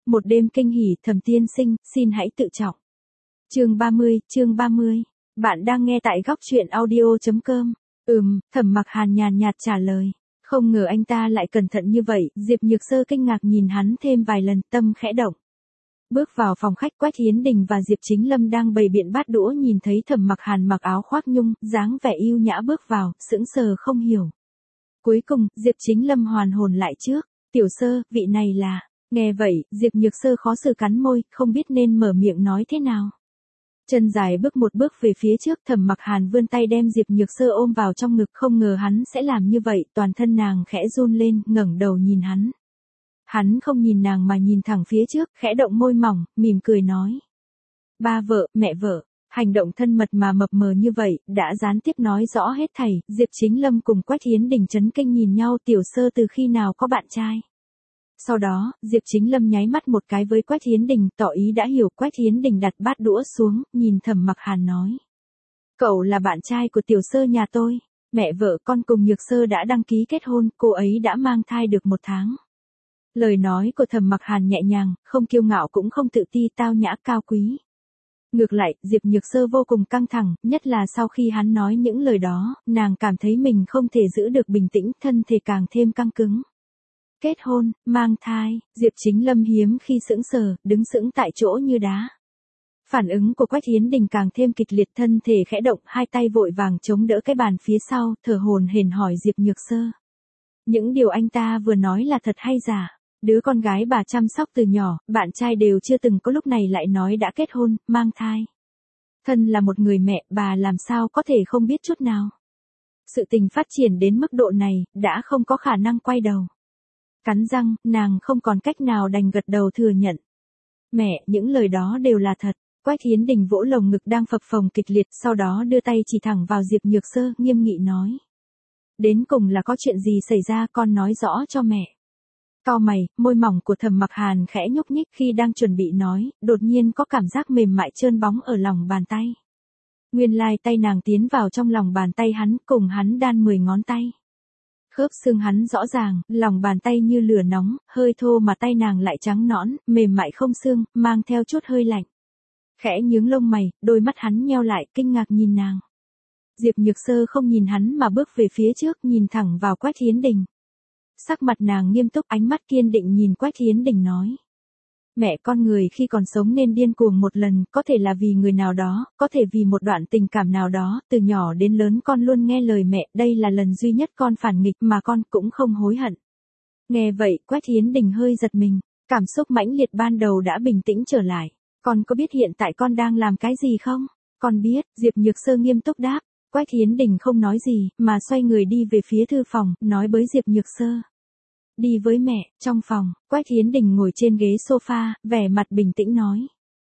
Một đêm kinh hỉ, Thẩm tiên sinh, xin hãy tự trọng. Chương 30. Bạn đang nghe tại góc truyện audio.com. Thẩm Mặc Hàn nhàn nhạt trả lời. Không ngờ anh ta lại cẩn thận như vậy, Diệp Nhược Sơ kinh ngạc nhìn hắn thêm vài lần, tâm khẽ động. Bước vào phòng khách, Quách Hiến Đình và Diệp Chính Lâm đang bày biện bát đũa, nhìn thấy Thẩm Mặc Hàn mặc áo khoác nhung, dáng vẻ yêu nhã bước vào, sững sờ không hiểu. Cuối cùng, Diệp Chính Lâm hoàn hồn lại trước. Tiểu Sơ, vị này là... Nghe vậy, Diệp Nhược Sơ khó xử cắn môi, không biết nên mở miệng nói thế nào. Chân dài bước một bước về phía trước, Thẩm Mặc Hàn vươn tay đem Diệp Nhược Sơ ôm vào trong ngực, không ngờ hắn sẽ làm như vậy, toàn thân nàng khẽ run lên, ngẩng đầu nhìn hắn. Hắn không nhìn nàng mà nhìn thẳng phía trước, khẽ động môi mỏng, mỉm cười nói. Ba vợ, mẹ vợ. Hành động thân mật mà mập mờ như vậy, đã gián tiếp nói rõ hết thảy. Diệp Chính Lâm cùng Quách Hiến Đình chấn kinh nhìn nhau. Tiểu Sơ từ khi nào có bạn trai? Sau đó, Diệp Chính Lâm nháy mắt một cái với Quách Hiến Đình, tỏ ý đã hiểu. Quách Hiến Đình đặt bát đũa xuống, nhìn Thẩm Mặc Hàn nói. Cậu là bạn trai của Tiểu Sơ nhà tôi. Mẹ vợ con cùng Nhược Sơ đã đăng ký kết hôn, cô ấy đã mang thai được 1 tháng. Lời nói của Thẩm Mặc Hàn nhẹ nhàng, không kiêu ngạo cũng không tự ti, tao nhã cao quý. Ngược lại, Diệp Nhược Sơ vô cùng căng thẳng, nhất là sau khi hắn nói những lời đó, nàng cảm thấy mình không thể giữ được bình tĩnh, thân thể càng thêm căng cứng. Kết hôn, mang thai, Diệp Chính Lâm hiếm khi sững sờ, đứng sững tại chỗ như đá. Phản ứng của Quách Hiến Đình càng thêm kịch liệt, thân thể khẽ động, hai tay vội vàng chống đỡ cái bàn phía sau, thở hổn hển hỏi Diệp Nhược Sơ. Những điều anh ta vừa nói là thật hay giả? Đứa con gái bà chăm sóc từ nhỏ, bạn trai đều chưa từng có, lúc này lại nói đã kết hôn, mang thai. Thân là một người mẹ, bà làm sao có thể không biết chút nào. Sự tình phát triển đến mức độ này, đã không có khả năng quay đầu. Cắn răng, nàng không còn cách nào đành gật đầu thừa nhận. Mẹ, những lời đó đều là thật. Quách Hiến Đình vỗ lồng ngực đang phập phồng kịch liệt, sau đó đưa tay chỉ thẳng vào Diệp Nhược Sơ, nghiêm nghị nói. Đến cùng là có chuyện gì xảy ra, con nói rõ cho mẹ. Cau mày, môi mỏng của Thẩm Mặc Hàn khẽ nhúc nhích, khi đang chuẩn bị nói, đột nhiên có cảm giác mềm mại trơn bóng ở lòng bàn tay. Nguyên lai tay nàng tiến vào trong lòng bàn tay hắn, cùng hắn đan 10 ngón tay. Khớp xương hắn rõ ràng, lòng bàn tay như lửa nóng, hơi thô mà tay nàng lại trắng nõn, mềm mại không xương, mang theo chút hơi lạnh. Khẽ nhướng lông mày, đôi mắt hắn nheo lại, kinh ngạc nhìn nàng. Diệp Nhược Sơ không nhìn hắn mà bước về phía trước, nhìn thẳng vào Quách Hiến Đình. Sắc mặt nàng nghiêm túc, ánh mắt kiên định nhìn Quách Hiến Đình nói. Mẹ, con người khi còn sống nên điên cuồng một lần, có thể là vì người nào đó, có thể vì một đoạn tình cảm nào đó, từ nhỏ đến lớn con luôn nghe lời mẹ, đây là lần duy nhất con phản nghịch mà con cũng không hối hận. Nghe vậy, Quách Hiến Đình hơi giật mình, cảm xúc mãnh liệt ban đầu đã bình tĩnh trở lại. Con có biết hiện tại con đang làm cái gì không? Con biết, Diệp Nhược Sơ nghiêm túc đáp. Quách Hiến Đình không nói gì, mà xoay người đi về phía thư phòng, nói với Diệp Nhược Sơ. Đi với mẹ. Trong phòng, Quách Hiến Đình ngồi trên ghế sofa, vẻ mặt bình tĩnh nói.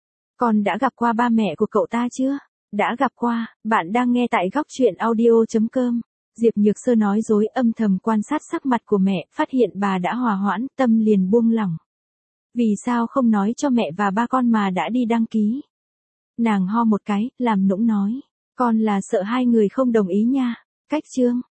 Con đã gặp qua ba mẹ của cậu ta chưa? Đã gặp qua. Bạn đang nghe tại góc truyện audio.com. Diệp Nhược Sơ nói dối, âm thầm quan sát sắc mặt của mẹ, phát hiện bà đã hòa hoãn, tâm liền buông lỏng. Vì sao không nói cho mẹ và ba con mà đã đi đăng ký? Nàng ho một cái, làm nũng nói. Con là sợ hai người không đồng ý nha. Cách chương.